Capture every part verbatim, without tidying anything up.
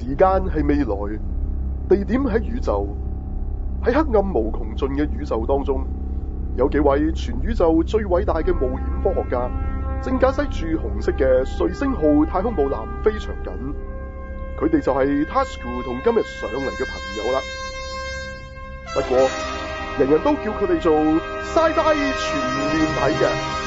時間係未來，地點喺宇宙，喺黑暗無窮盡嘅宇宙當中，有幾位全宇宙最偉大嘅冒險科學家，正駕駛住紅色嘅瑞星號太空母艦飛翔緊。佢哋就係 Tasuku 同今日上嚟嘅朋友啦。不過，人人都叫佢哋做 Sci-Fi 全面睇嘅。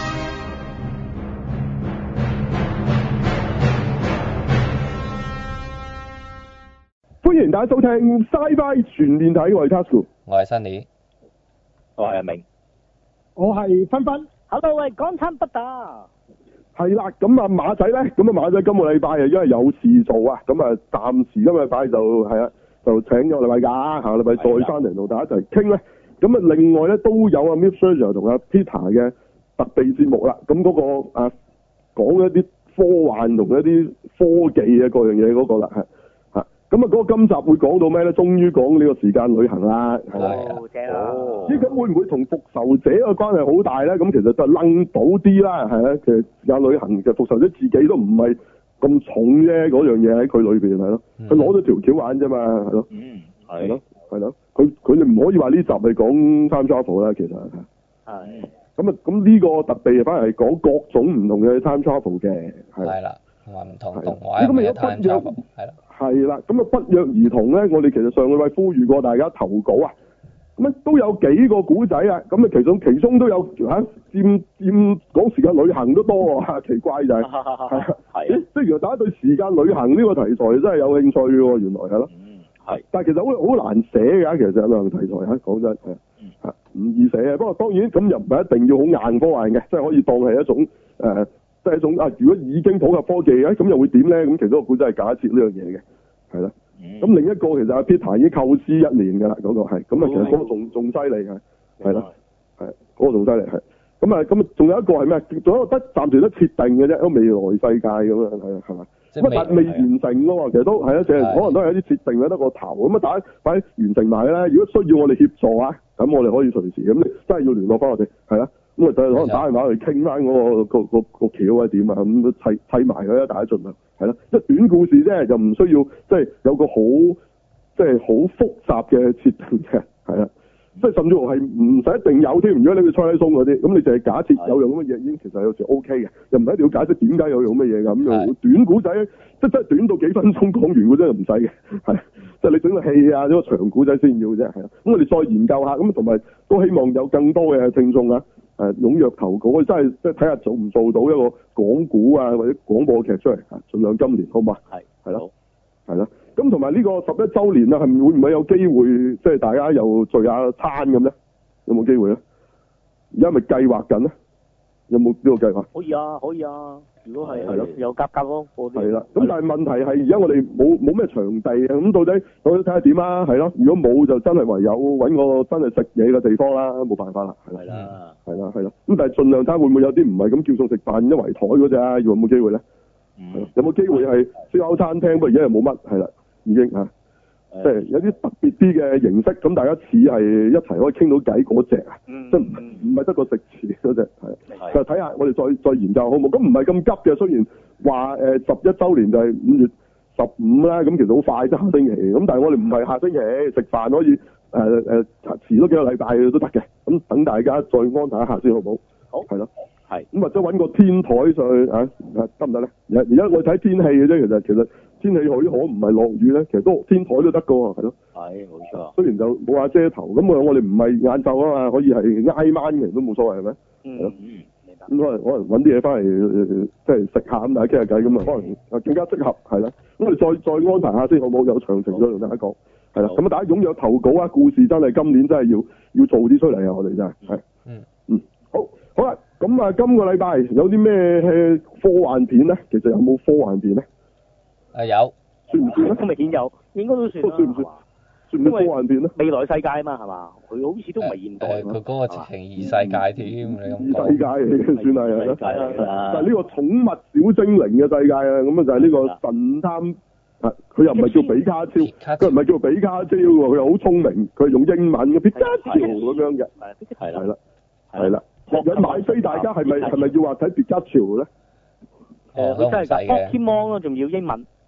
歡迎大家收聽 Sci-Fi 全面睇，我係 Tasuku， 我係 Sunny， 我係阿明， 我係芬芬。 Hello，喂，港產不打。 係啦，咁啊馬仔咧，咁啊馬仔今個禮拜啊，因為有事做啊，咁啊暫時今個禮拜就係啊，就請咗個禮拜假，下個禮拜再翻嚟同大家一齊傾咧。咁啊另外咧都有啊 Mip Sir 同阿 Peter 嘅特備節目啦。咁嗰、那個啊講一啲科幻同一啲科技啊各樣嘢嗰個啦，係嚇。咁啊嗰個今集會講到咩咧？終於講呢個時間旅行啦。 哦，正啊！ 咦，咁會唔會同復仇者嘅關係好大咧？咁其實就楞到啲啦，係啊，其實時間旅行嘅復仇者自己都唔係咁重啫，嗰樣嘢喺佢裏邊係咯，佢攞咗條橋玩啫嘛，係咯， 嗯， 係咯，係咯，佢佢哋唔可以話呢集係講 time travel 啦，其實係。 係。 咁啊，咁呢個特別反而係講各種唔同嘅 time travel 嘅，係。 係啦，同埋唔同動畫嘅 time travel，係啦。 係啦，咁啊不約而同咧，我哋其實上個禮拜呼籲過大家投稿啊。咁咧都有幾個古仔啊，咁啊其中其中都有嚇佔佔講時間旅行都多喎，奇怪就係係係，即係原來大家對時間旅行呢個題材真係有興趣喎，原來係咯， 嗯係， 但係其實好好難寫㗎，其實旅行題材嚇講真係嚇唔易寫嘅，不過當然咁又唔係一定要好硬科幻嘅，即係可以當係一種誒，即係一種啊，如果已經普及科技嘅咁又會點咧？咁其中個古仔係假設呢樣嘢嘅，係啦。咁、嗯、另一個其實阿 Peter 已經構思一年㗎啦，嗰、那個係，咁啊其實嗰個仲仲犀利嘅，係啦，係嗰個仲犀利係，咁啊咁啊仲有一個係咩？仲有一個得暫時都設定嘅啫，都未來世界咁樣係啊係嘛？咁啊但未完成咯喎，其實都係啊，即係可能都係有啲設定得個頭，咁啊大家快啲完成埋咧。如果需要我哋協助啊，咁我哋可以隨時咁，你真係要聯絡翻我哋，係啦。咁啊就可能打電話去傾翻嗰個個個個橋啊點啊，咁砌砌埋佢啦，大家盡量係啦。即係短故事啫，就唔需要即係有個好即係好複雜嘅設定嘅，係啦。即係甚至乎係唔使一定有添。如果你去吹鬆嗰啲，咁你就係假設有樣咁嘅嘢，已經其實有時 O K 嘅，又唔係一定要解釋點解有樣乜嘢㗎。咁樣短故仔，即係真係短到幾分鐘講完嘅啫，唔使嘅，係即係你整個戲啊，呢個長故仔先要啫，係啦。咁我哋再研究下，咁同埋都希望有更多嘅聽眾啊。誒踴躍投稿，我真係即係睇下做唔做到一個講古啊，或者廣播劇出嚟啊，盡量今年好嘛？係係咯，係咯。咁同埋呢個十一週年啊，係會唔會有機會即係大家又聚下餐咁咧？有冇機會咧？而家咪計劃緊咧？有冇呢個計劃？ 可以啊，可以啊。如果係係咯， 有夾夾咯， 係啦。咁但係問題係而家我哋冇冇咩場地啊？咁到底到底睇下點啊？係咯。如果冇就真係唯有揾個真係食嘢嘅地方啦，冇辦法啦。係啦，係啦，係啦。咁但係盡量睇下會唔會有啲唔係咁叫餸食飯一圍台嗰隻啊？有冇機會咧？嗯、有冇機會係燒烤餐廳？不過而家又冇乜，係啦，已經嚇。即係有啲特別啲嘅形式，咁大家似係一齊可以傾到偈嗰隻啊，即係唔唔係得個食詞嗰隻，係就睇下我哋再再研究好冇？咁唔係咁急嘅，雖然話誒十一週年就係五月十五啦，咁其實好快啫，下星期。咁但係我哋唔係下星期食飯可以誒誒、呃、遲多幾個禮拜都得嘅。咁等大家再安排一下先好唔好？好，係咯，係咁或者揾個天台上去啊，得唔得咧？而而家我睇天氣嘅啫，其實其實。天氣許可唔係落雨咧，其實都天台都得噶喎，係咯。係，冇錯。雖然就冇話遮頭，咁我我哋唔係晏晝啊嘛，可以係挨晚嘅都冇所謂，係咪？嗯嗯，明白。咁可能可能揾啲嘢翻嚟，即係食下咁，大家傾下偈咁啊，可能啊更加適合，係啦。咁我哋再再安排下先，好冇？有詳情再同大家講，係啦。咁啊，大家踴躍投稿啊，故事真係今年真係要要做啲出嚟啊！我哋真係係。嗯嗯，好，好啦，咁啊，今個禮拜有啲咩科幻片咧？其實有冇科幻片咧？ 誒有， 算唔算咧？都明顯有，應該都算啦。 算唔算？算唔算科幻片咧？ 未來世界啊嘛，係嘛？佢好似都唔係現代。 佢嗰個直情異世界添，你咁講。 異世界嚟嘅算係係咯。但係呢個寵物小精靈嘅世界啊，咁啊就係呢個神探啊，佢又唔係叫比卡超，佢唔係叫比卡超喎，佢又好聰明，佢係用英文嘅比卡超咁樣嘅。係啦，係啦，學緊買飛，大家係咪係咪要話睇比卡超咧？ 誒，佢真係㗎 Pokemon 咯，仲要英文。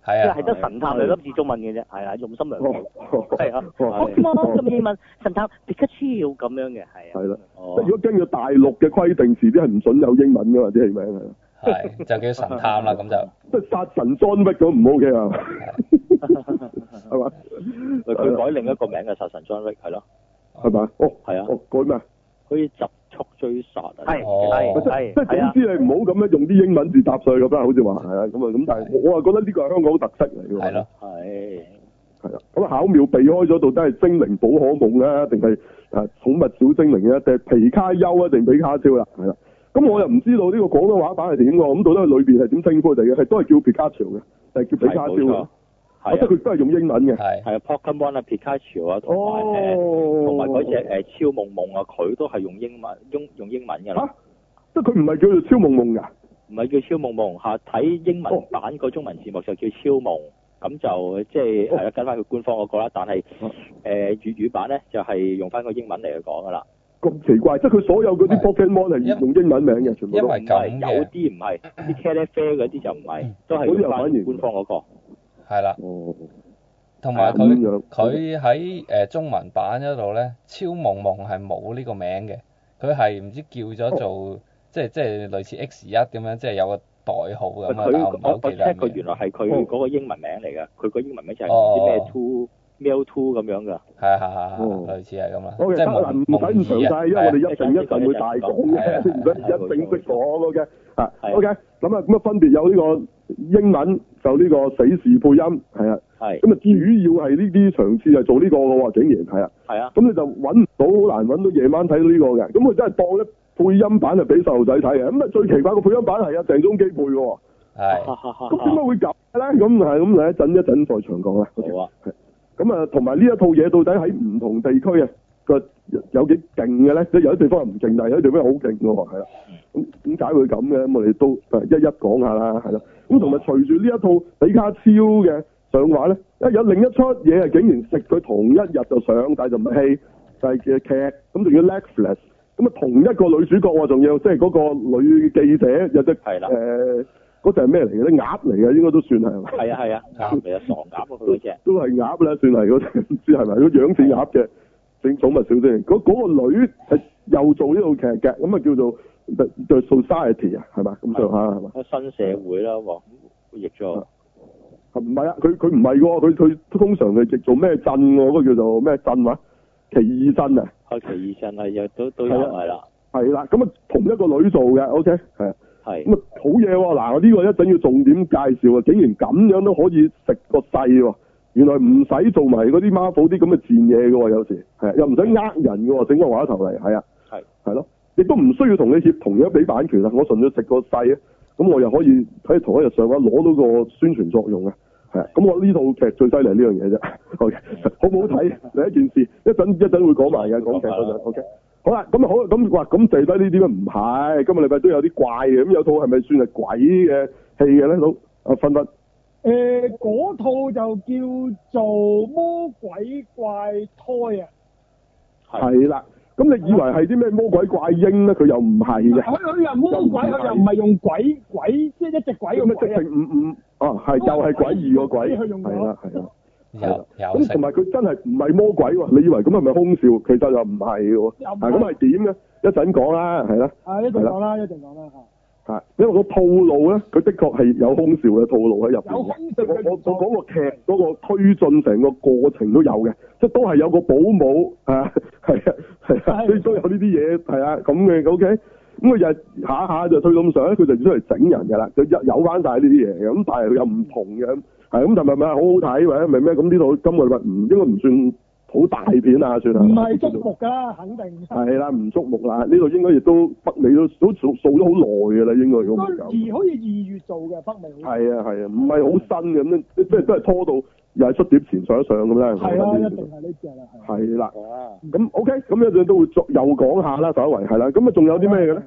係啊， 係得神探兩粒字中文嘅啫，係啊，用心良苦，係啊， 哦咁咁英文神探皮卡超咁樣嘅，係啊， 係啦， 哦即係如果根據大陸嘅規定，遲啲係唔準有英文㗎嘛啲戲名係。 係就叫神探啦，咁就即係殺神 John Wick 咁唔 OK 啊？係嘛？ 佢改另一個名嘅殺神 John Wick 係咯， 係咪？哦， 係啊哦，改咩？ 好似集速追殺啊， 係哦係即係即係係係啊總，之你唔好咁樣用啲英文字搭上去咁啦，好似話係啊咁啊咁，但係我我係覺得呢個係香港特色嚟㗎喎。 係咯， 係係啊，咁啊巧妙避開咗到底係精靈寶可夢咧，定係啊寵物小精靈咧，定係皮卡丘啊，定比卡超啦，係啦。咁我又唔知道呢個廣東話版係點喎，咁到底佢裏邊係點稱呼佢哋嘅？係都係叫皮卡丘嘅，定係叫比卡超嘅？ 係即係佢都係用英文嘅。 係係啊 Pokemon 啊 Pikachu 啊，同埋誒哦， 同埋嗰隻誒超夢夢啊，佢都係用英文用用英文㗎啦。 嚇，即係佢唔係叫做超夢夢㗎。 唔係叫超夢夢嚇，睇英文版個中文字幕就叫超夢，咁就即係係啦，跟翻佢官方嗰個啦。但係誒粵語版咧就係用翻個英文嚟去講㗎啦。 咁奇怪，即係佢所有嗰啲 Pokemon 係用英文名嘅，全部都因為唔係咁嘅有啲唔係，啲茄喱啡嗰啲就唔係，都係嗰啲又用翻反而官方嗰個。 係啦， 哦， 同埋咁佢樣佢喺誒中文版嗰度咧，超夢夢係冇呢個名嘅，佢係唔知叫咗做即係即係類似 X 一咁樣，即係有個代號咁啊，但我唔係佢我我好記得 check 佢係咩。 原來係佢嗰個英文名嚟㗎，佢個英文名就係唔知咩 two mail two 咁樣㗎。 係啊係啊係哦啊，類似係咁啦， O K， 即係得啦，唔使咁詳細，因為我哋一陣一陣會大講嘅，唔使一正式講嘅。啊，O K，咁啊咁啊分別有呢個英文就呢個死侍配音，係啊， 係咁啊主要係呢啲場次係做呢個嘅喎，竟然係啊， 係啊， 咁你就揾唔到，好難揾到夜晚睇到呢個嘅，咁佢真係當咧配音版係俾細路仔睇嘅，咁啊最奇怪個配音版係啊鄭中基配嘅喎， 係咁點解會咁嘅咧？咁係咁，嚟一陣一陣再長講啦。 好啊， 咁啊，同埋呢一套嘢到底喺唔同地區啊個有幾勁嘅咧？即係有啲地方係唔勁，但係有啲地方係好勁嘅喎，係啦。咁點解會咁嘅？咁我哋都誒一一講下啦，係啦。咁同埋隨住呢一套比卡超嘅上畫咧，一有另一出嘢係竟然食佢同一日就上，但係就唔係戲，就係嘅劇，咁仲要 Netflix。咁啊，同一個女主角喎，仲要即係嗰個女記者有隻係啦誒嗰隻係咩嚟嘅咧？鴨嚟嘅應該都算係係嘛？ 係啊係啊，鴨嚟啊，傻鴨啊佢嗰隻。 都係鴨啦，算係嗰隻，唔知係咪？佢樣似鴨嘅整寵物小精靈。嗰嗰個女係又做呢套劇嘅，咁啊叫做 The The Society 啊，係嘛？咁上下係嘛？ 新社會啦喎，譯咗。 唔係啊，佢佢唔係喎，佢佢通常係譯做咩鎮喎？嗰個叫做咩鎮話？奇異鎮啊！ 開奇異鎮係又都都有係啦， 係啦，咁啊同一個女做嘅，OK 係啊。 係。 咁啊好嘢喎！嗱，我呢個一陣要重點介紹啊！竟然咁樣都可以食個勢喎！原來唔使做埋嗰啲 Marvel 啲咁嘅賤嘢嘅喎，有時係啊又唔使呃人嘅喎，整個話頭嚟係啊， 係係咯，亦都唔需要同你協同樣俾版權啊！我純粹食個勢啊，咁我又可以喺同一日上畫攞到個宣傳作用啊！係啊，咁我呢套劇最犀利呢樣嘢啫。OK，好唔好睇？另一件事，一陣一陣會講埋嘅，講劇嗰陣。OK。好啦，咁啊好，咁哇，咁剩低呢啲唔係，今個禮拜都有啲怪嘅，咁有套係咪算係鬼嘅戲嘅咧？都啊分分。 誒嗰套就叫做魔鬼怪胎啊！ 係啦，咁你以為係啲咩魔鬼怪嬰咧？佢又唔係嘅。 佢佢又魔鬼，佢又唔係用鬼鬼，即係一隻鬼咁啊，直咁鬼啊！ 情唔唔，哦係又係詭異個鬼， 佢用咗係啦係啦。 有有咁同埋佢真係唔係魔鬼喎，你以為咁係咪空笑？其實又唔係嘅喎。 又唔係係咁係點嘅？一陣講啦，係啦。 啊，一陣講啦，一陣講啦嚇。 係，因為個套路咧，佢的確係有空笑嘅套路喺入邊有空笑嘅我我我講個劇嗰個推進成個過程都有嘅，即係都係有個保姆啊，係啊係啊，所以都有呢啲嘢係啊咁嘅 OK。咁佢就下下就推咁上，佢就出嚟整人㗎啦，就有有翻晒呢啲嘢嘅。咁但係佢又唔同嘅，係咁，但係咪好好睇或者咪咩？咁呢套今個禮拜唔應該唔算好大片啊，算係。 唔係觸目㗎，肯定。 係啦，唔觸目啦。呢度應該亦都北美都都做做咗好耐㗎啦，應該如果唔都二好似二月做嘅北美。 係啊係啊，唔係好新嘅咁，即係都係拖到又係出碟前上一上咁啦。 係啊，一定係呢只啦。 係啦。咁 OK，咁一陣都會作又講下啦，稍為係啦。咁啊，仲有啲咩嘅咧？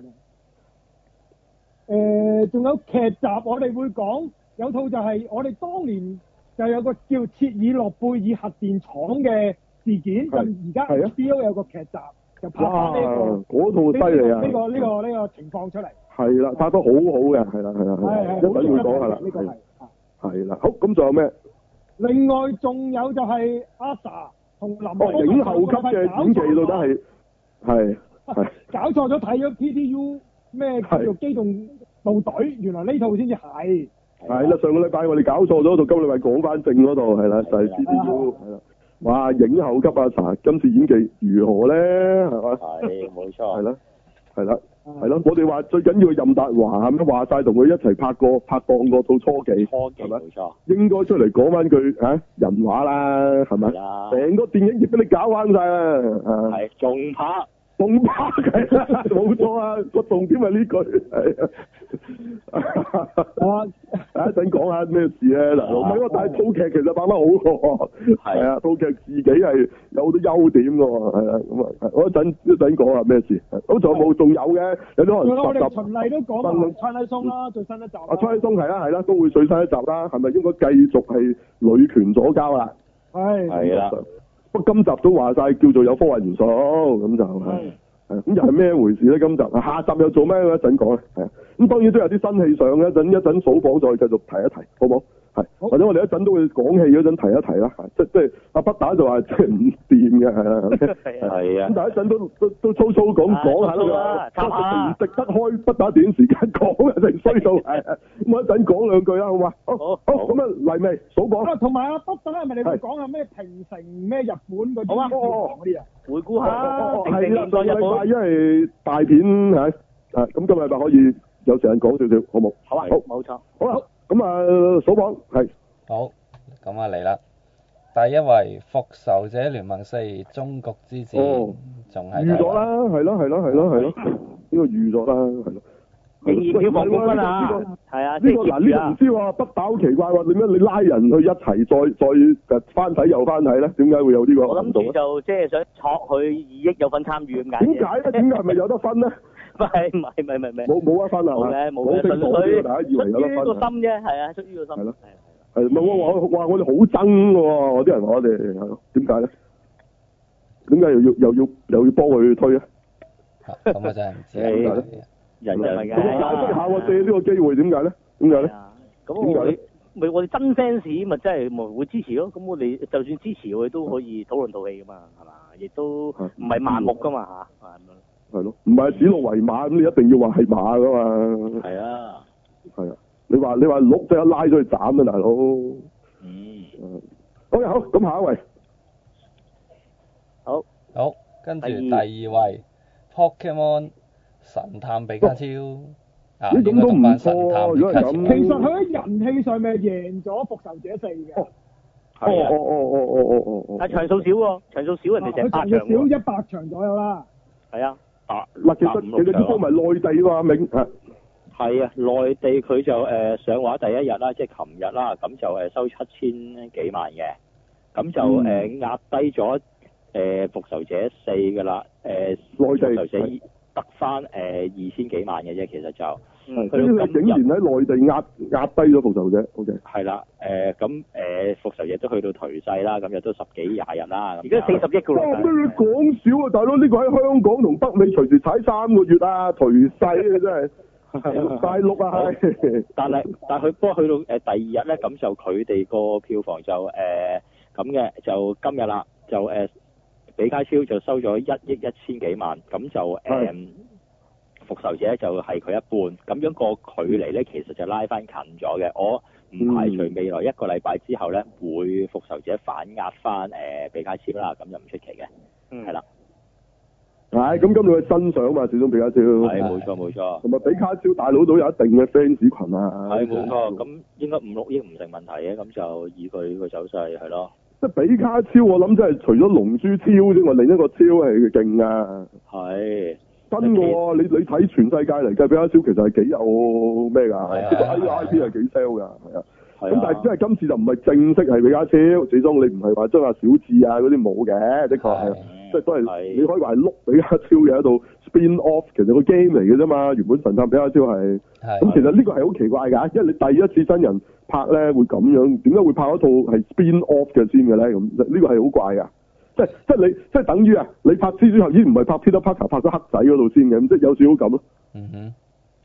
誒，仲有劇集，我哋會講有套就係我哋當年就有個叫切爾諾貝爾核電廠嘅事件，就而家 H B O 有個劇集就拍翻呢個嗰套犀利啊！ 呢個呢個呢個情況出嚟。 係啦，拍得好好嘅，係啦係啦係啦，一陣會講下啦。 呢個係。 係啦，好，咁仲有咩？ 另外仲有就係阿 sa 同林哦，影後級嘅演技到底係係係搞錯咗睇咗 P T U 咩叫做機動部隊，原來呢套先至係。 係啦，上個禮拜我哋搞錯咗，到今個禮拜講翻正嗰度係啦，就係 P T U 係啦。哇！影後級阿 sa 今次演技如何咧？係嘛？ 係冇錯。 係啦，係啦。係咯，我哋話最緊要任達華咁樣話晒同佢一齊拍過拍檔過套初期， 初期係咪？ 冇錯。 應該出嚟講翻句嚇人話啦，係咪？成個電影業俾你搞彎晒啦， 係仲拍仲拍係啦，冇錯啊！個重點係呢句係啊。啊！一陣講下咩事咧嗱，唔係喎，但係套劇其實拍得好喎，係啊，套劇自己係有好多優點嘅喎，係啊，咁啊，我一陣一陣講下咩事，好仲有冇？仲有嘅，有啲可能我哋十循例都講埋 Twilight Zone 啦，最新一集。 啊 Twilight Zone 係啦係啦，都會最新一集啦，係咪應該繼續係女權左膠啦？ 係。 係啦。 不過今集都話晒叫做有科幻元素，咁就係。係咁又係咩回事咧？今集下集又做咩？一陣講啦，係啊。咁當然都有啲新戲上嘅，一陣一陣數榜再繼續提一提，好冇？係，或者我哋一陣都會講戲嗰陣提一提啦。即即係阿北打就話即係唔掂嘅，係啊。 係啊。 咁但係一陣都都都粗粗講講下啦，唔值得開北打短時間講嘅，成衰到係。咁我一陣講兩句啦，好嘛？好，好，咁啊嚟未數榜？ 啊，同埋阿北打係咪你會講下咩平成咩日本嗰啲嗰啲啊？ 回顧下。 係啦，上個禮拜因為大片係啊，咁今個禮拜可以有時間講少少，好冇？ 好啊， 好， 冇錯。 好啦，咁啊數榜係。 好，咁啊嚟啦！第一位《復仇者聯盟四：終局之戰》，仲係預咗啦，係咯係咯係咯係咯，呢個預咗啦，係咯。 仍然票房冠軍啊！係啊， 呢個嗱呢個唔知喎，北打好奇怪喎，點解你拉人去一齊再再翻睇又翻睇咧？點解會有呢個？ 我諗住就即係想戳佢二億有份參與咁解。 點解咧？點解係咪有得分咧？ 唔係唔係唔係唔係冇冇得分啊？ 冇嘅冇嘅，純粹大家以為有得分。 出於個心啫，係啊，出於個心。 係咯。係唔係我話話我哋好憎嘅喎？我啲人話我哋係咯，點解咧？點解又要又要又要幫佢推啊？ 咁我真係唔知點解咧？ 人人嚟嘅。 咁解釋下我借呢個機會點解咧？點解咧？ 咁我哋咪我哋真 fans 咪真係咪會支持咯？咁我哋就算支持我哋都可以討論套戲噶嘛，係嘛？亦都唔係盲目噶嘛嚇。 係咯，唔係指鹿為馬咁，你一定要話係馬噶嘛。 係啊。 係啊。你話你話鹿即刻拉咗去斬啊，大佬。 嗯。 好嘅，好，咁下一位。 好。 好，跟住第二位 Pokemon 神探比卡超。啊， 呢咁都唔錯喎，如果係咁。 其實佢喺人氣上面贏咗復仇者四嘅。 哦哦哦哦哦哦哦哦。 但係場數少喎，場數少人哋成百場喎。 場數少一百場左右啦。 係啊。啊， 嗱，其實其實要幫埋內地喎，阿銘係。 係啊，內地佢就誒、呃、上畫第一日啦，即係琴日啦，咁就誒收七千幾萬嘅，咁就誒、嗯呃、壓低咗誒復仇者四㗎啦，誒、呃、內地復仇者得翻誒二千幾萬嘅啫，其實就佢哋竟然喺內地壓壓低咗復仇者 ，OK。 係啦，誒咁誒復仇者都去到頹勢啦，咁又都十幾廿日啦， 而家四十億㗎喎。 咩你講少啊，大佬？呢、呢個喺香港同北美隨時踩三個月啊，頹勢啊真係。大陸啊， 但係但係佢不過去到誒第二日咧，咁就佢哋個票房就誒咁嘅，就今日啦，就誒、呃、比卡超就收咗一億一千幾萬，咁就誒、呃、復仇者就係佢一半，咁樣個距離咧其實就拉翻近咗嘅，我唔排除未來一個禮拜之後咧會復仇者反壓翻誒、呃、比卡超啦，咁就唔出奇嘅，嗯係啦。 係，咁今日佢新上嘛，始終比卡超。 係，冇錯冇錯。 同埋比卡超大佬都有一定嘅 fans 群啊。 係，冇錯。咁應該五六億唔成問題嘅，咁就以佢個走勢係咯。 即係比卡超，我諗真係除咗龍珠超之外，另一個超係勁啊。係。真嘅喎，你你睇全世界嚟計，比卡超其實係幾有咩㗎？係啊。呢個 I P 係幾 sell 㗎，係啊。咁但係因為今次就唔係正式係比卡超，始終你唔係話將阿小智啊嗰啲冇嘅，的確係。即係都係，你可以話係碌比卡超嘅喺度 spin off，其實個 game 嚟嘅啫嘛。原本神探比卡超係，咁其實呢個係好奇怪㗎，因為你第一次真人拍咧會咁樣，點解會拍一套係 spin off 嘅先嘅咧？咁呢個係好怪㗎，即係即係你即係等於啊，你拍蜘蛛俠已經唔係拍 Peter Parker 拍咗黑仔嗰度先嘅，咁即係有少少咁咯。 嗯哼，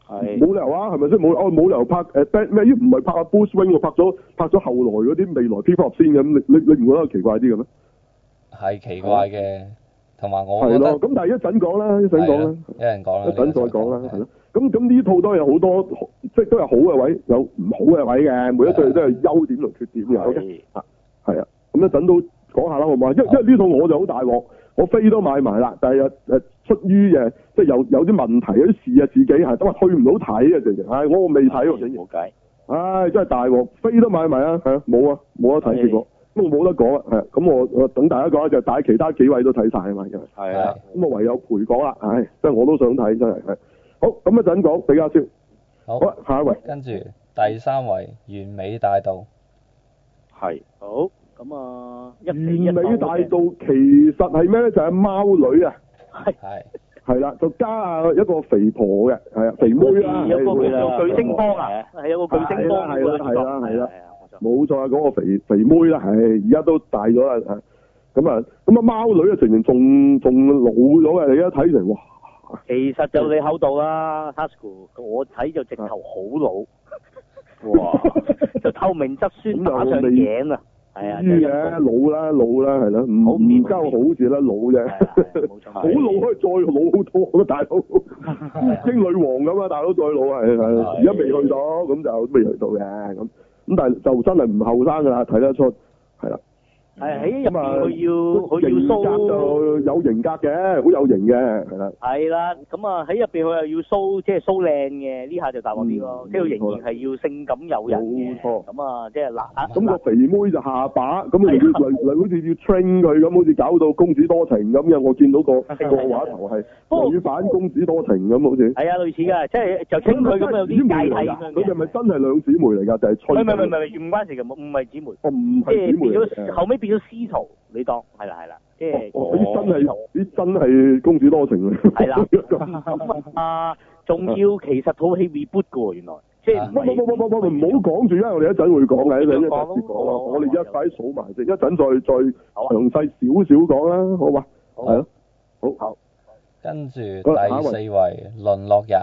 係冇理由啊，係咪先？冇哦冇理由拍誒 Bat 咩？咦唔係拍阿 Bruce Wayne 喎，拍咗拍咗後來嗰啲未來蝙蝠俠先嘅，咁你你你唔覺得奇怪啲嘅咩？ 係奇怪嘅，同埋我係咯， 覺得咁但係一陣講啦，一陣講啦， 一陣講啦， 一陣再講啦，係咯。咁咁呢套都有好多，即係都有好嘅位，有唔好嘅位嘅，每一套都有優點同缺點嘅。O K，啊，係啊，咁一陣都講下啦，好唔好？因因為呢套我就好大鑊，我飛都買埋啦，但係誒誒出於誒即係有有啲問題，有啲事啊自己係，咁啊去唔到睇啊，直情，唉，我未睇喎，竟然， 冇計， 唉，真係大鑊，飛都買埋啊，係啊，冇啊，冇得睇結果。咁我冇得講啊，係咁我我等大家講就帶其他幾位都睇晒啊嘛，因為係啊， 咁我唯有陪講啦，唉，即係我都想睇真係係。好，咁一陣講比較先。 好， 好，下一位。 跟住第三位完美大道。 係好，咁啊，一完死一美大道道其實係咩咧？就係貓女啊， 係係係啦，就加啊一個肥婆嘅，係啊，肥妹啦， 有個係叫做巨星幫啊，係有個巨星幫係啦係啦係啦， 冇冇錯啊，嗰個肥肥妹啦，係而家都大咗啦，咁啊咁啊貓女啊，成年仲仲老咗嘅，你而家睇成哇！ 其實就你厚道啦 ，Tasuku，我睇就直頭好老，哇！就透明質酸打上頸啊，係啊， 知嘅老啦老啦係啦，唔唔交好字啦老啫， 冇錯， 好老可以再老好多，大佬英女王咁啊，大佬再老係係，而家未去到，咁就未去到嘅咁，咁但係就真係唔後生噶啦，睇得出係啦。 係喺入邊佢要佢要型格 show 就有型格嘅，好有型嘅，係啦。 係啦，咁啊喺入邊佢又要 show 即係 show 靚嘅，呢下就大鑊啲咯，即係佢仍然係要性感誘人嘅。 冇錯。 咁啊，即係嗱， 咁個肥妹就下巴，咁你要嚟嚟好似要 train 佢咁，好似搞到公子多情咁嘅。我見到個個畫頭係女版公子多情咁，好似。 係啊，類似㗎，即係就稱佢咁有啲界體咁樣嘅。 佢哋咪真係兩姊妹嚟㗎，就係吹。 唔係唔係唔係唔關事嘅，唔唔係姊妹。 哦，唔即係係姊妹變咗後尾變咗師徒，你當係啦係啦，即係。 哦，啲真係啲真係公子多情啊！ 係啦，咁啊，仲要其實套戲 reboot 㗎喎，原來。即係唔係。唔唔唔唔唔唔好講住啊！我哋一陣會講嘅，一陣一陣先講啦。我哋一快數埋先，一陣再再詳細少少講啦，好嘛？係咯。好。好。 跟住第四位淪落人。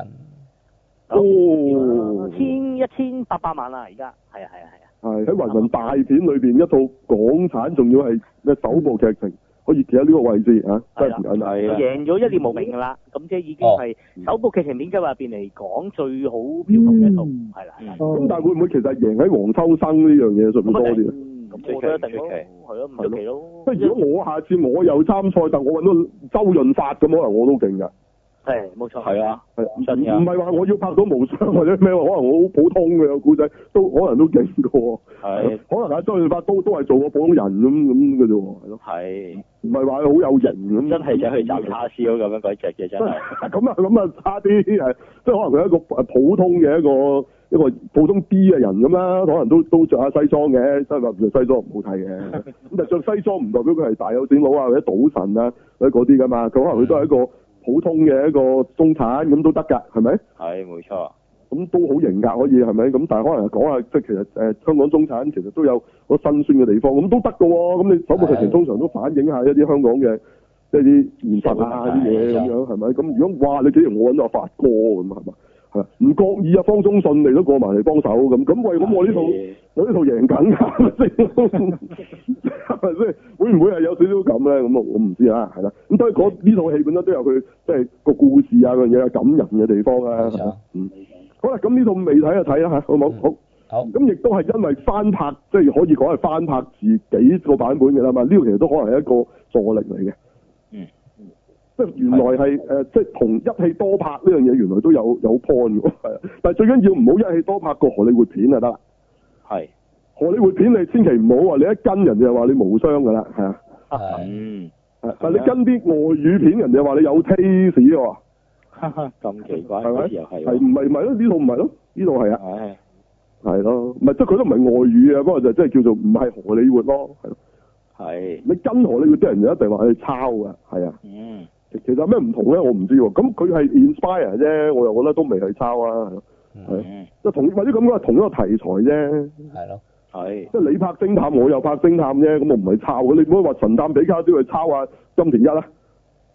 哦。 千一千八百萬啦，而家係啊係啊係啊。 係喺雲雲大片裏邊一套港產，仲要係嘅首部劇情，可以企喺呢個位置嚇，真係唔簡單。 贏咗一念無名㗎啦，咁即係已經係首部劇情片計劃入邊嚟講最好票房嘅一套，係啦係啦。 咁但係會唔會其實贏喺黃秋生呢樣嘢上面多啲啊？ 咁我覺得一定咯，係咯，唔出奇咯。 即係如果我下次我又參賽，但我揾到周潤發咁，可能我都勁㗎。 係冇錯， 係啊， 係唔係話我要拍到無雙或者咩？可能我好普通嘅古仔，都可能都勁過。 係， 可能阿周潤發都都係做個普通人咁咁嘅啫喎，係咯。 係， 唔係話好有型咁。 真係想去斬叉燒咁樣嗰隻嘅真係。 咁啊咁啊差啲係，即係可能佢係一個誒普通嘅一個一個普通 B 嘅人咁啦，可能都都著下西裝嘅，即係話著西裝唔好睇嘅。咁但係著西裝唔代表佢係大有錢佬啊，或者賭神啊，或者嗰啲㗎嘛。佢可能佢都係一個普通嘅一個中產咁都得㗎，係咪？ 係冇錯。 咁都好型格可以係咪？咁但係可能講下，即係其實誒、呃、香港中產其實都有好辛酸嘅地方，咁都得㗎喎。咁你首部劇情通常都反映下一啲香港嘅即係啲現實啊啲嘢咁樣係咪？咁如果哇你既然我揾到阿發哥咁係嘛？係唔覺意啊方中信嚟都過埋嚟幫手咁，咁喂咁我呢套我呢套贏緊㗎，係咪先？會唔會係有少少咁咧？咁我唔知啊，係啦。咁所以嗰呢套戲本身都有佢即係個故事啊樣嘢啊感人嘅地方啊。嗯。好啦，咁呢套未睇就睇啦嚇，好唔好？好。 好。 咁亦都係因為翻拍，即係可以講係翻拍自己個版本嘅啦嘛。呢個其實都可能係一個助力嚟嘅。 嗯。 即係原來係誒，即係同一戲多拍呢樣嘢，原來都有有 point 喎。係啊，但係最緊要唔好一戲多拍個荷里活片就得啦。 係。荷里活片你千祈唔好啊！你一跟人就話你無雙㗎啦，係啊。 嗯。 係，但你跟啲外語片，人哋話你有 taste 喎。 咁奇怪， 係咪？ 又係。 係唔係唔係咯？呢套唔係咯？呢套係啊。 係。 係咯，唔係即係佢都唔係外語啊，不過就即係叫做唔係荷里活咯，係咯。 係。 你跟荷里活啲人就一定話你抄㗎，係啊。 嗯。 其實有咩唔同咧？我唔知喎。咁佢係 inspire 啫，我又覺得都未係抄啊。係。即係同或者咁講係同一個題材啫。 係咯。 係。 即係你拍偵探，我又拍偵探啫，咁我唔係抄嘅。你唔好話神探比卡都係抄啊金田一啦。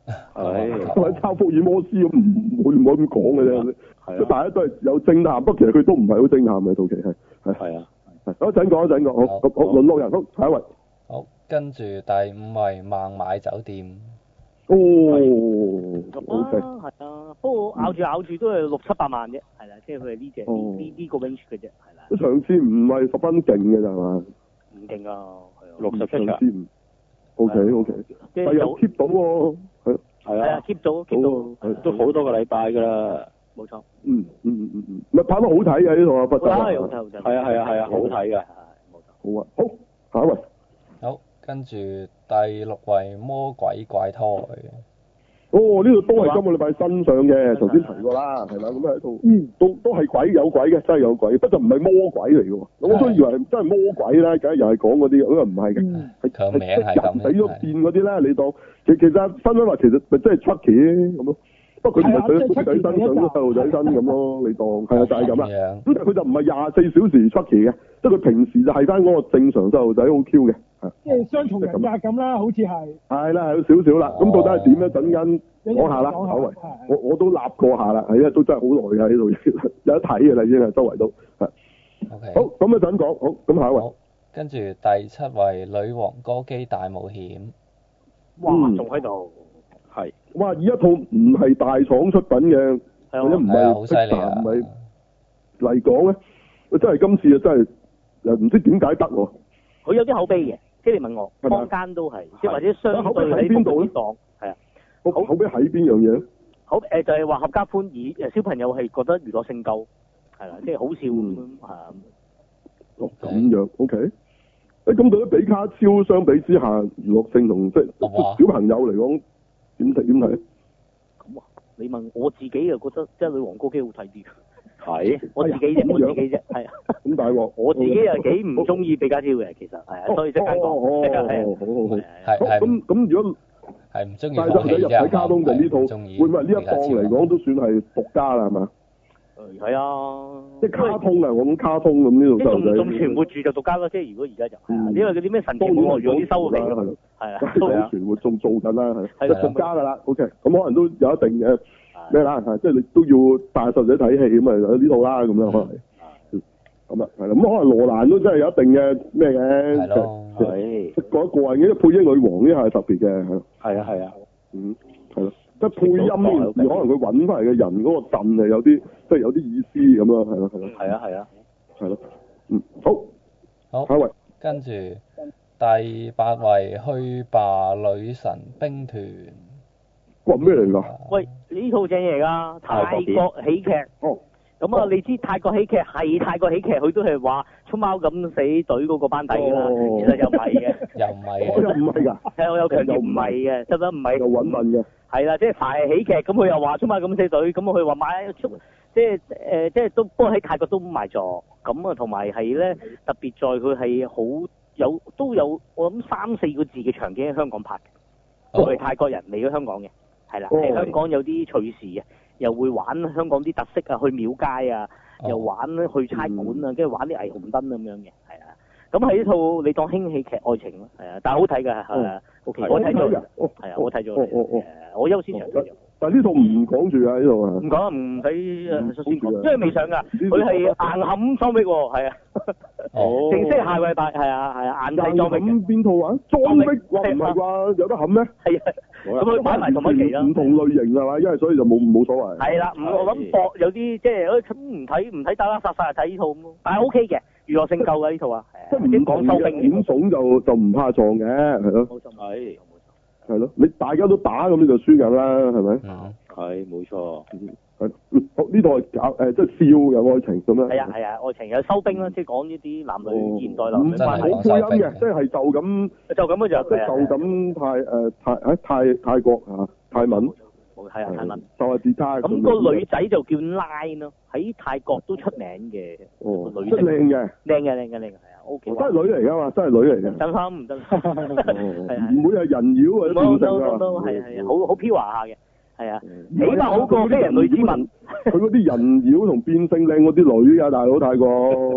係都係抄福爾摩斯咁，唔會唔會咁講嘅啫。 係即係大家都係有偵探，不過其實佢都唔係好偵探嘅，到期係係係啊。 係。一陣講一陣講，好好好，淪落人好，下一位。 好，跟住第五位孟買酒店。 哦咁 ，OK。 啊，係啊，不過咬住咬住都係六七百萬啫，係啦，即係佢係呢只哦呢呢呢個 range 嘅啫，係啦。 啲場次唔係十分勁嘅咋係嘛？ 唔勁啊，係啊。 六十七㗎。 場次唔 OK OK， 即係但又 keep 到喎，係係係啊，keep 到 keep 到， 係都好多個禮拜㗎啦。 冇錯。 嗯嗯嗯嗯，咪拍得好睇嘅呢套啊，不得好睇好睇好睇。 係啊係啊係啊，好睇㗎。 冇錯。 好啊，好，下一位。 好，跟住第六位魔鬼怪胎。 哦，呢度都係今個禮拜新上嘅，頭先提過啦，係啦，咁係一套， 嗯， 都都係鬼有鬼嘅，真係有鬼，不過唔係魔鬼嚟嘅喎，我都以為係真係魔鬼啦，梗係又係講嗰啲，咁啊唔係嘅， 嗯係佢個名係咁人死咗變嗰啲咧，你當其其實新聞話其實咪真係 Chucky 咁咯，不過佢唔係上咗仔身上咗細路仔身咁咯，你當係啊就係咁啦，咁但係佢就唔係廿四小時 Chucky 嘅，即係佢平時就係翻嗰個正常細路仔好 Q 嘅。 即係雙重人格咁啦，好似係。 係啦，有少少啦。咁到底係點咧？等間講下啦，稍微我我都立過下啦，係因為都真係好耐㗎呢度，有得睇嘅啦，已經係周圍都係。 OK。 好，咁一陣講，好，咁下一位。 好，跟住第七位女王歌姬大冒險。 哇，仲喺度。 係。 哇！以一套唔係大廠出品嘅，或者唔係好犀利啊， 唔係嚟講咧，真係今次啊真係又唔知點解得喎。 佢有啲口碑嘅，即係你問我，坊間都係，即係或者相對喺邊度檔，係啊。 口口碑喺邊樣嘢？ 好誒，就係話合家歡意，誒小朋友係覺得娛樂性夠，係啦，即係好笑咁係啊。 哦，咁樣 OK。誒，咁到底比卡超相比之下，娛樂性同即係小朋友嚟講點睇點睇？ 咁啊，你問我自己又覺得即係女王歌姬好睇啲。 係， 我自己啫，我自己啫，係啊。 咁大鑊！ 我自己又幾唔中意比卡超嘅，其實係啊，所以即刻講，係啊，係好好好。 係咁咁如果係唔中意帶細路仔入睇卡通就呢套，會唔會呢一檔嚟講都算係獨家啦？係嘛？ 誒係啊， 即係卡通啊！我講卡通咁呢度細路仔。 仲仲存活住就獨家咯，即係如果而家就係啊，因為嗰啲咩神奇寶貝嗰啲收皮㗎嘛，係啊， 都存活仲做緊啦，係獨家㗎啦。OK，咁可能都有一定嘅。咩啦？即係你都要帶細路仔睇戲咁啊，有呢套啦咁樣可能係。咁啊，係啦。咁可能羅蘭都真係有一定嘅咩嘅。 係咯。 係。即係講個人嘅配音女王呢下係特別嘅，係。 係啊係啊。 嗯，係咯。即係配音呢件事，可能佢揾翻嚟嘅人嗰個陣係有啲，即係有啲意思咁咯，係咯係咯。 係啊係啊。 係咯。嗯，好。 好。 下一位。 跟住第八位去吧女神兵團。 哇！咩嚟㗎？ 喂，呢套正嘢㗎，泰國喜劇。 哦。 咁啊，你知泰國喜劇係泰國喜劇，佢都係話出貓咁死隊嗰個班底㗎啦。其實又唔係嘅。 又唔係嘅。 又唔係㗎。 係我有強調唔係嘅，得唔得？唔係。 又揾問嘅。 係啦，即係凡係喜劇，咁佢又話出貓咁死隊，咁佢話買出，即係誒，即係都不過喺泰國都賣座。咁啊，同埋係咧特別在佢係好有都有我諗三四個字嘅場景喺香港拍嘅，都係泰國人嚟咗香港嘅。係啦，喺香港有啲趣事啊，又會玩香港啲特色啊，去廟街啊，又玩去差館啊，跟住玩啲霓虹燈咁樣嘅，係啊。咁係呢套你當輕喜劇愛情咯，係啊，但係好睇㗎，係啊，O K，我睇咗，係啊，我睇咗，誒，我優先場睇咗。 但係呢套唔講住啊，呢度啊。 唔講啊，唔使誒先講，因為未上㗎，佢係硬冚裝逼喎，係啊。哦。正式下個禮拜係啊係啊，硬睇裝逼。 咁邊套啊？裝逼哇唔係啩？有得冚咩？ 係啊。咁佢擺埋同一期啦。 唔同類型係嘛？因為所以就冇冇所謂。 係啦，我諗博有啲即係誒唔睇唔睇打打殺殺，睇呢套咁咯。但係 O K 嘅，娛樂性夠嘅呢套啊。 即係唔講收兵。點種就就唔怕撞嘅，係咯。 冇錯，係。 係咯，你大家都打咁你就輸緊啦，係咪？ 嗯， 係冇錯。 係，呢度係搞誒，即係笑有愛情咁樣。 係啊係啊，愛情有收兵啦，即係講呢啲男女現代男女唔係好配音嘅，即係就咁就咁嘅就即係就咁泰誒泰喺泰泰國嚇泰文。 係啊泰文。 就係吉他。 咁個女仔就叫 Line 咯，喺泰國都出名嘅。 哦。 女即係靚嘅。 靚嘅靚嘅靚嘅係啊 O K。 真係女嚟㗎嘛，真係女嚟嘅。 真心唔真心。係啊。 唔會係人妖或者變性㗎。 都係係啊，好好飄華下嘅。係啊，起碼好過非人類之吻。 佢嗰啲人妖同變性靚嗰啲女啊，大佬泰國。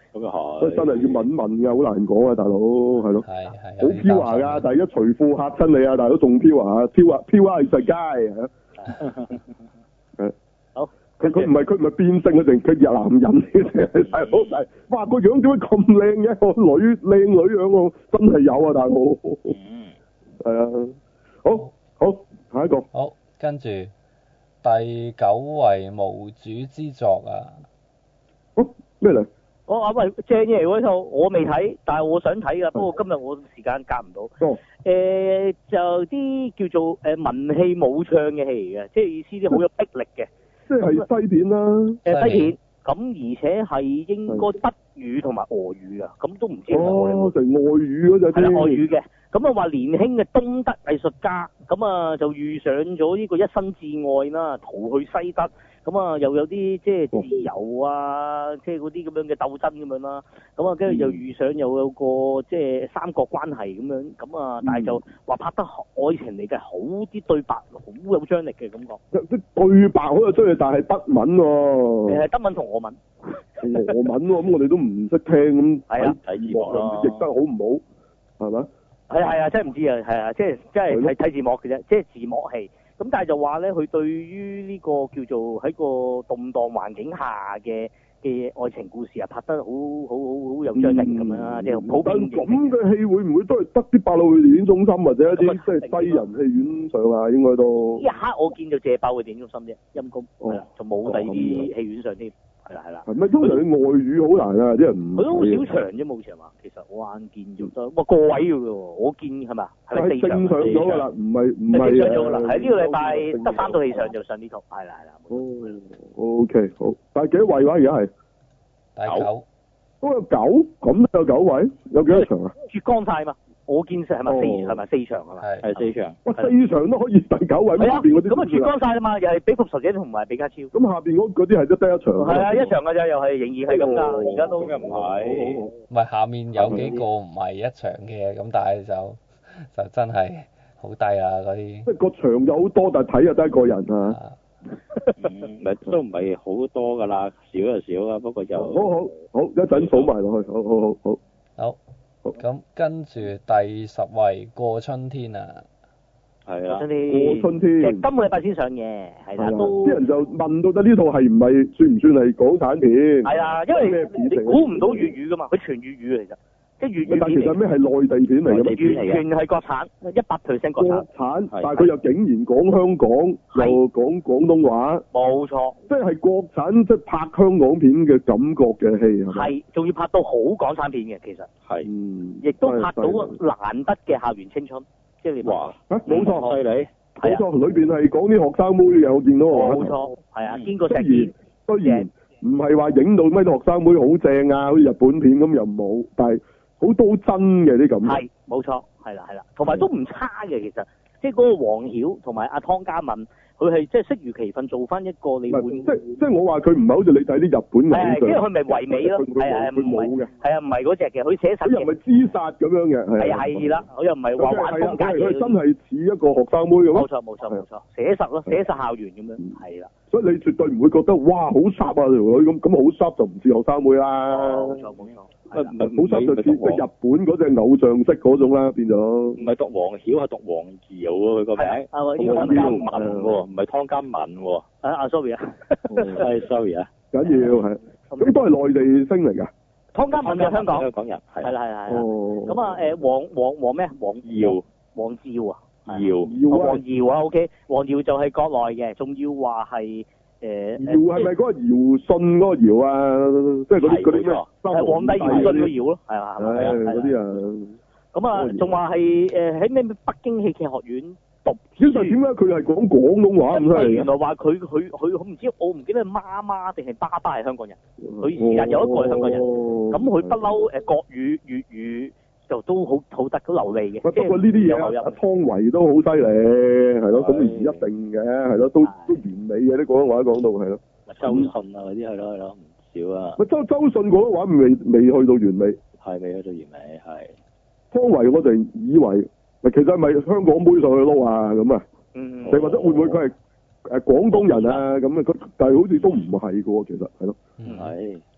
咁又係。 所以真係要問問㗎，好難講啊，大佬係咯。 係係。 好飄華㗎，但係一除褲嚇親你啊，大佬仲飄華，飄華飄華係世界啊！係。 好。 佢佢唔係佢唔係變性啊，定佢係男人嘅大佬係。哇！個樣點解咁靚嘅？個女靚女樣喎，真係有啊，大佬。 嗯。 係啊。好，好，下一個。 好，跟住第九位無主之作啊。 哦，咩嚟？ 我話喂，正嘢嗰套我未睇，但係我想睇噶，不過今日我時間夾唔到。 哦。 誒，就啲叫做誒文戲武唱嘅戲嚟嘅，即係意思啲好有逼力嘅。 即係西片啦。 誒西片，咁而且係應該德語同埋俄語啊，咁都唔知係咪我哋。 哦，就外語嗰隻。 係啦，外語嘅。咁啊話年輕嘅東德藝術家，咁啊就遇上咗呢個一生摯愛啦，逃去西德，咁啊又有啲即係自由啊，即係嗰啲咁樣嘅鬥爭咁樣啦，咁啊跟住又遇上又有個即係三角關係咁樣，咁啊但係就話拍得愛情嚟嘅，好啲對白，好有張力嘅感覺。 啲對白好有張力，但係德文喎。 誒係德文同俄文。 俄文喎，咁我哋都唔識聽咁。 係啊， 睇字幕咯。 譯得好唔好？係咪？ 係啊係啊，真係唔知啊，係啊，即係即係睇睇字幕嘅啫，即係字幕戲。咁但係就話咧，佢對於呢個叫做喺個動盪環境下嘅嘅愛情故事啊，拍得好好好好有張力咁樣啦，即係普遍。 但咁嘅戲會唔會都係得啲百老匯電影中心或者一啲即係西人戲院上啊？應該都。 呢一刻我見到借爆嘅電影中心啫，陰公係啦，就冇第二啲戲院上添。係啦係啦， 係咪通常你外語好難啊？啲人唔佢都好少場啫，冇場嘛。其實我眼見咗得，哇個位嘅喎，我見係咪？係咪四場？ 正上咗㗎啦，唔係唔係。 正上咗㗎啦，喺呢個禮拜得三套戲上就上呢套，係啦係啦。 哦，OK 好，但係幾多位話而家係？ 第九。 都有九，咁都有九位，有幾多場啊？ 絕光晒嘛！我見係咪四係咪四場係嘛？ 係係四場。 哇，四場都可以第九位，咁下邊嗰啲咁啊絕光晒啦嘛，又係比復仇者同埋比卡超。 咁下邊嗰嗰啲係得得一場。 係啊，一場㗎咋，又係仍然係咁㗎，而家都。 咁又唔係。 唔係下面有幾個唔係一場嘅，咁但係就就真係好低啊嗰啲。 即係個場有好多，但係睇又得一個人啊。 唔係都唔係好多㗎啦，少就少啦，不過就。 好好好，一陣數埋落去，好好好好。 好。咁跟住第十位過春天啊， 係啦， 過春天， 即係今個禮拜先上嘅，係啦，都啲人就問到底呢套係唔係算唔算係港產片？ 係啊，因為你估唔到粵語噶嘛，佢全粵語嘅其實，即係粵語片嚟。 但其實咩係內地片嚟嘅？ 完全係國產，一百 percent 國產。 國產，但係佢又竟然講香港，又講廣東話。 冇錯。 即係國產，即係拍香港片嘅感覺嘅戲係咪？ 係，仲要拍到好港產片嘅其實。 係。 亦都拍到難得嘅校園青春，即係你哇！ 冇錯， 犀利。 冇錯，裏邊係講啲學生妹嘅，我見到我。 冇錯，係啊，經過雖然雖然唔係話影到咩啲學生妹好正啊，好似日本片咁又冇，但係好多真嘅啲感覺。 係，冇錯，係啦係啦，同埋都唔差嘅其實，即係嗰個黃曉同埋阿湯家敏。佢係即係適如其分做翻一個你會即即係我話佢唔係好似你睇啲日本偶像， 係，因為佢咪唯美咯，係係唔係嘅，係啊唔係嗰隻嘅，佢寫實嘅， 佢又唔係自殺咁樣嘅， 係係啦，佢又唔係話玩風格嘢， 佢真係似一個學生妹咁。 冇錯冇錯冇錯，寫實咯，寫實校園咁樣，係啦。 所以你絕對唔會覺得哇好濕啊條女咁，咁好濕就唔似學生妹啦。 冇錯冇錯。 唔係好濕就似即係日本嗰隻偶像式嗰種啦，變咗。 唔係讀黃曉，係讀黃瑤喎，佢個名。 啊， 湯家文喎，唔係湯家文喎。 啊啊，sorry 啊。 係 sorry 啊。 緊要係。咁都係內地星嚟㗎。 湯家文嘅香港。 香港人。係啦係啦係啦。 咁啊誒黃黃黃咩？黃耀。 黃照啊。 耀。 耀啊。 黃耀啊 ，OK， 黃耀就係國內嘅，仲要話係。誒， 姚係咪嗰個姚信嗰個姚啊？即係嗰啲嗰啲咩？ 係皇帝姚信嗰個姚咯，係嘛？ 係嗰啲啊。 咁啊，仲話係誒喺咩北京戲劇學院讀。 其實點解佢係講廣東話咁犀利？ 原來話佢佢佢唔知我唔記得係媽媽定係爸爸係香港人，佢時日有一個係香港人，咁佢不嬲誒國語粵語。就都好好得好流利嘅。 不過呢啲嘢阿湯唯都好犀利，係咯，咁唔一定嘅，係咯，都都完美嘅啲廣東話講到係咯。 周迅啊嗰啲係咯係咯，唔少啊。 咪周周迅廣東話未未去到完美。 係未去到完美係。 湯唯我哋以為，咪其實係咪香港妹上去撈啊咁啊？ 嗯。 你或者會唔會佢係誒廣東人啊咁啊？佢但係好似都唔係嘅喎，其實係咯。 唔係。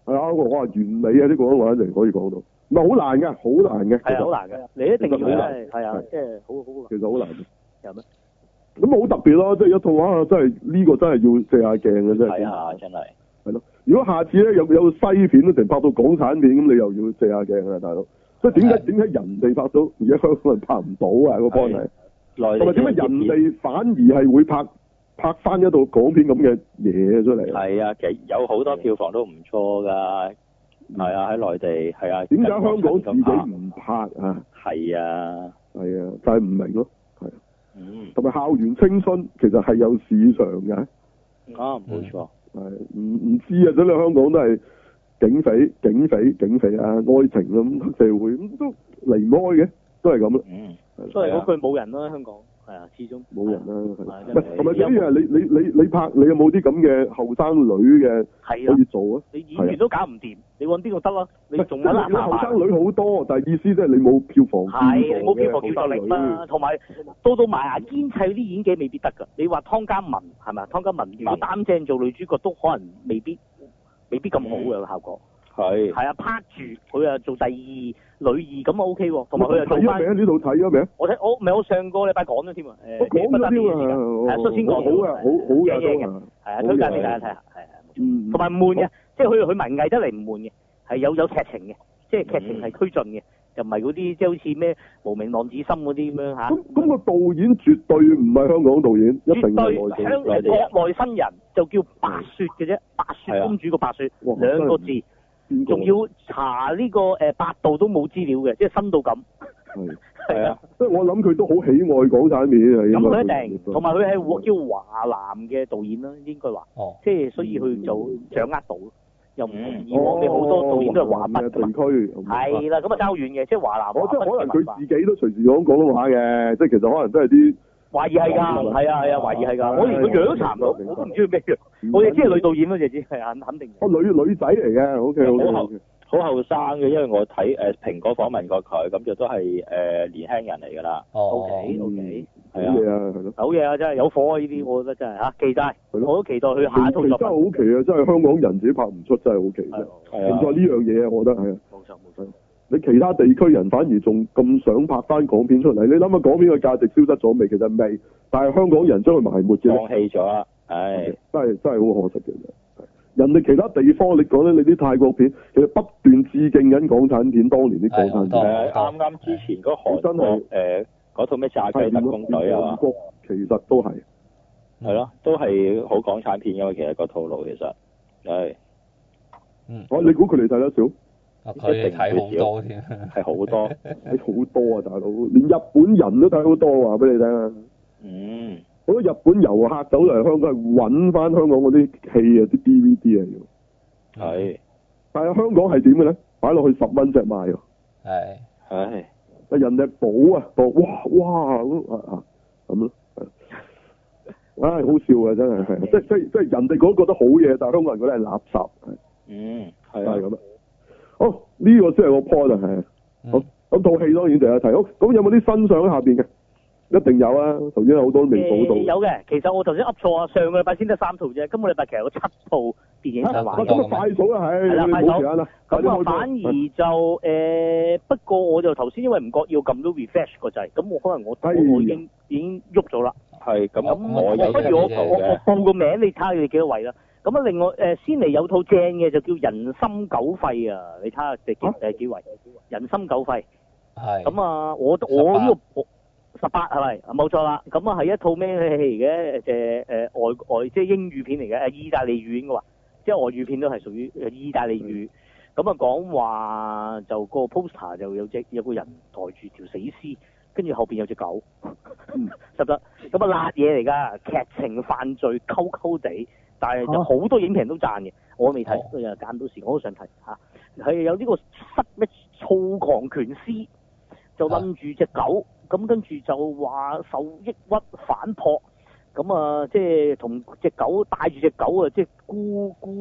係啊，我話完美啊！呢個話一定可以講到，唔係好難嘅，好難嘅。 係啊，好難嘅，你一定要真係係啊，即係好好。 其實好難嘅。 有咩？ 咁好特別咯，即係一套話真係呢個真係要借下鏡嘅真係。 睇下真係。 係咯，如果下次咧有有西片都成拍到港產片，咁你又要借下鏡啦，大佬。即係點解點解人哋拍到而家香港人拍唔到啊？個幫係。同埋點解人哋反而係會拍拍翻一套港片咁嘅嘢出嚟？ 係啊，其實有好多票房都唔錯㗎。係啊，喺內地係啊。 點解香港自己唔拍啊？ 係啊， 係啊，就係唔明咯，係。 嗯。同埋校園青春其實係有市場嘅。 啊，冇錯。 係唔唔知啊？真係香港都係警匪、警匪、警匪啊，愛情咁黑社會咁都離唔開嘅，都係咁啦。 嗯。都係嗰句冇人啦，香港係啊，始終冇人啦，係。 唔係同埋最緊要係你你你你拍，你有冇啲咁嘅後生女嘅可以做啊？ 你演員都搞唔掂，你揾邊個得咯？你仲揾你後生女好多，但係意思即係你冇票房。 係你冇票房叫座力啦，同埋到到埋牙堅砌啲演技未必得㗎。你話湯家雯係咪啊？湯家雯如果擔正做女主角，都可能未必未必咁好嘅效果。係係啊，拍住佢啊做第二女二咁啊 O K 喎，同埋佢又做翻。睇咗未？呢度睇咗未？我睇我唔係我上個禮拜講咗添啊，誒講咗添啊， 係率先講好啊，好好嘅嘅，係啊，推介俾大家睇下，係係，同埋唔悶嘅，即係佢佢文藝得嚟唔悶嘅，係有有劇情嘅，即係劇情係推進嘅，就唔係嗰啲即係好似咩無名浪子心嗰啲咁樣嚇。咁咁個導演絕對唔係香港導演，一定係內地。 香國內新人就叫白雪嘅啫，白雪公主個白雪兩個字。仲要查呢個誒百度都冇資料嘅，即係新到咁。 係係啊，即係我諗佢都好喜愛港產片啊。 咁佢一定，同埋佢係叫華南嘅導演啦，應該話。哦。即係所以佢就掌握到，又唔同以往嘅好多導演都係華北地區。係啦，咁啊交遠嘅，即係華南。我即係可能佢自己都隨時講廣東話嘅，即係其實可能都係啲。懷疑係㗎，係啊係啊，懷疑係㗎。我連個樣都查唔到，我都唔知佢咩樣。我哋知係女導演咯，就知係肯肯定。哦，女女仔嚟嘅，O K O K。 好後生嘅，因為我睇誒蘋果訪問過佢，咁就都係誒年輕人嚟㗎啦。 O K O K。 係啊，係咯。 好嘢啊！真係有火啊！呢啲我覺得真係嚇期待，我都期待佢下一套作品。 真係好奇啊！真係香港人自己拍唔出，真係好奇啫。係啊。唔錯呢樣嘢啊，我覺得係啊。 冇錯冇錯。 你其他地區人反而仲咁想拍翻港片出嚟，你諗下港片嘅價值消失咗未？其實未，但係香港人將佢埋沒咗， 放棄咗啦，唉， 真係真係好可惜嘅。人哋其他地方，你講咧，你啲泰國片其實不斷致敬緊港產片，當年啲港產片。 啱啱之前嗰韓真係誒嗰套咩炸雞特工隊啊， 其實都係係咯，都係好港產片，因為其實個套路其實係嗯，我你估佢哋睇得少？ 佢哋睇好多添， 係好多， 睇好多啊！大佬，連日本人都睇好多，話俾你聽啊！ 嗯， 好多日本遊客走嚟香港係揾翻香港嗰啲戲啊，啲 D V D 啊要。係。但係香港係點嘅咧？擺落去十蚊隻賣喎。 係。 係。 但人哋補啊，補哇哇咁啊咁咯。唉，好笑啊！真係係，即即即人哋嗰覺得好嘢，但係香港人覺得係垃圾。 嗯，係啊。係咁啊。好，呢、這個先係個 point 啊，係、嗯。好，咁套戲當然就有睇。好，咁有冇啲新相喺下邊嘅？一定有啊！頭先有好多未報到、 呃。有嘅，其實我頭先噏錯啊，上個禮拜先得三套啫，今個禮拜其實有七套電影上畫。 咁啊快數啦，係。係啦，快數。 咁啊，反而就誒、呃，不過我就頭先因為唔覺要撳到 refresh 個掣，咁我可能我我已經已經喐咗啦。 係，咁我我不如我我我報個名，你睇下你幾多位啦。咁啊，另外誒，先嚟有套正嘅就叫《人心狗肺》啊，你睇下第幾誒幾位？《人心狗肺》係。咁啊，我我呢個十八係咪？冇錯啦。咁啊，係一套咩戲嚟嘅？誒誒外外即係英語片嚟嘅，誒意大利語應該話，即係外語片都係屬於誒意大利語。咁啊，講話就個 poster 就有隻有個人抬住條死屍，跟住後邊有隻狗，得唔得？咁啊，辣嘢嚟㗎，劇情犯罪，溝溝地。但係就好多影評人都讚嘅，我未睇，都有揀到時我都想睇嚇。係、啊、有呢個失咩躁狂拳師，就擸住隻狗，咁跟住就話受抑鬱反撲，咁啊即係同隻狗帶住隻狗啊，即係孤孤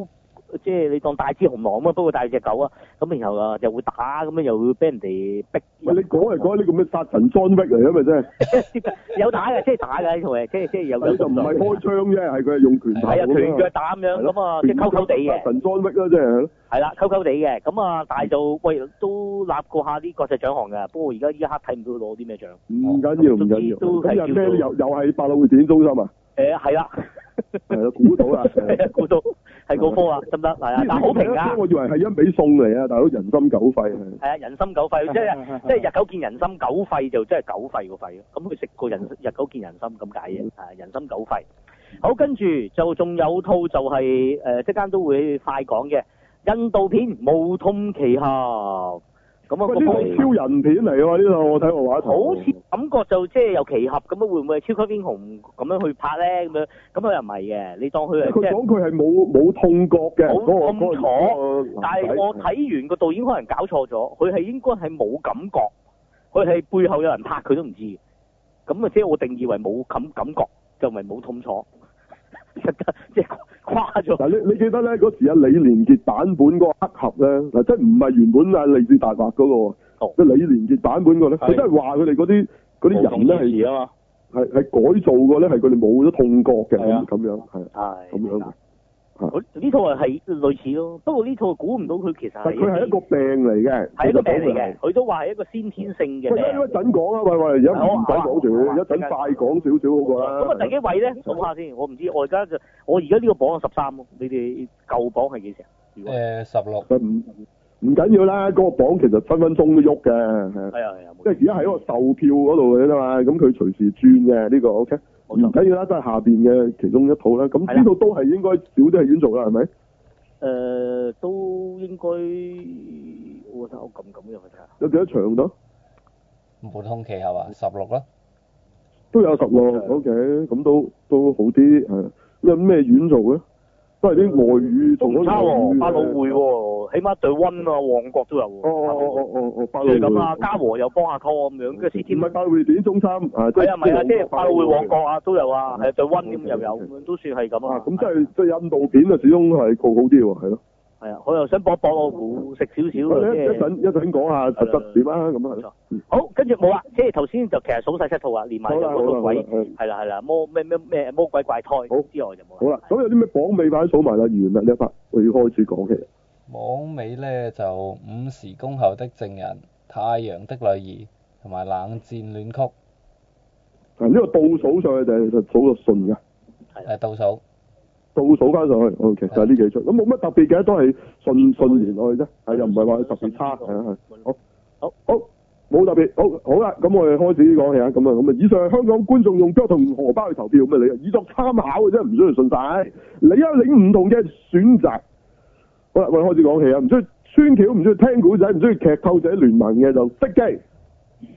即係你當大隻雄狼啊，不過帶隻狗啊，咁然後啊又會打，咁樣又會俾人哋逼。 喂，你講嚟講呢個咩殺神裝逼嚟啊？咪真係有打嘅，即係打嘅呢套嘢，即係即係有。 佢就唔係開槍啫，係佢係用拳頭。 係啊，拳腳打咁樣，咁啊即係溝溝地嘅。 殺神裝逼啦，即係。 係啦，溝溝地嘅，咁啊，但係就喂都立過下啲國際獎項嘅，不過而家呢一刻睇唔到佢攞啲咩獎。 唔緊要，唔緊要。 都咁又咩？又又係百老匯電影中心啊？ 誒係啦。 係啦，估到啦。 係啊，估到係嗰科啊，得唔得？係啊，但係好評價。 我以為係一味餸嚟啊，大佬人心狗肺係。 係啊，人心狗肺，即係即係日久見人心，狗肺就真係狗肺個肺咯。咁佢食過人日久見人心咁解嘅，係人心狗肺。好，跟住就仲有套就係誒，即間都會快講嘅印度片《無痛奇俠》。咁啊， 呢套超人片嚟喎，呢套我睇過畫頭。 好似感覺就即係有奇俠咁啊，會唔會係超級英雄咁樣去拍咧？咁樣咁佢又唔係嘅，你當佢係佢講佢係冇冇痛覺嘅， 冇痛楚。 嗰個、 但係我睇完個導演可能搞錯咗，佢係應該係冇感覺，佢係背後有人拍佢都唔知。咁啊，即係我定義為冇感感覺，就唔係冇痛楚。即係誇咗。 嗱，你你記得咧嗰時啊李連杰版本嗰個黑俠咧，嗱即係唔係原本啊利志達畫嗰個，即係、哦、李連杰版本個咧，佢真係話佢哋嗰啲嗰啲人咧係係係改造過咧，係佢哋冇咗痛覺嘅咁咁樣，係咁樣。 呢套係類似咯，不過呢套估唔到佢其實係佢係一個病嚟嘅， 係一個病嚟嘅，佢都話係一個先天性嘅病。喂，一陣講啊，喂喂，而家唔使講住，一陣快講少少好過啦。咁啊，第幾位咧？數下先，我唔知，我而家就我而家呢個榜係十三咯，你哋舊榜係幾時啊？ 誒，十六。 唔唔緊要啦，嗰個榜其實分分鐘都喐嘅，係係啊係啊， 即係而家喺個售票嗰度嘅啫嘛，咁佢隨時轉嘅呢個 OK。唔緊要啦，都係下邊嘅其中一套啦。咁呢套都係應該少啲係院做啦，係咪？ 誒，都應該我睇我撳撳入去睇下。有幾多場到？ 無痛奇俠啊，十六啦。 都有十六 ，OK，咁都都好啲，係。有咩院做咧？都係啲外語同嗰啲外語。 百老匯喎，起碼對溫啊、旺角都有喎。 哦哦哦哦哦，百老匯。 即係咁啊，嘉禾又幫下拖咁樣，跟住 C T。唔係百老匯電影中心，係啊， 係啊，唔係啊，即係百老匯旺角啊都有啊，係對溫咁又有，咁樣都算係咁啊。 咁即係即係印度片啊，始終係好好啲喎，係咯。 係啊，我又想搏搏我估食少少即係一陣一陣講下實質點啊，咁啊。 好，跟住冇啦，即係頭先就其實數晒七套啊，連埋嗰套鬼係啦係啦魔咩咩咩魔鬼怪胎之外就冇。 好啦，咁有啲咩榜尾版數埋啦，完啦呢一 part，我要開始講起。 榜尾咧就五時恭候的證人、太陽的女兒同埋冷戰戀曲。 啊，呢個倒數上去定係數個順㗎？ 係倒數。 倒數翻上去 ，OK，就係呢幾出，咁冇乜特別嘅，都係順順連落去啫，係又唔係話特別差，係啊係。好，好，好，冇特別，好，好啦，咁我哋開始講起啊，咁啊，咁啊，以上係香港觀眾用腳同荷包去投票，咁啊，你以作參考嘅啫，唔需要信晒，你有領唔同嘅選擇。好啦，我哋開始講起啊，唔需要穿橋，唔需要聽古仔，唔需要劇透者聯盟嘅就熄機。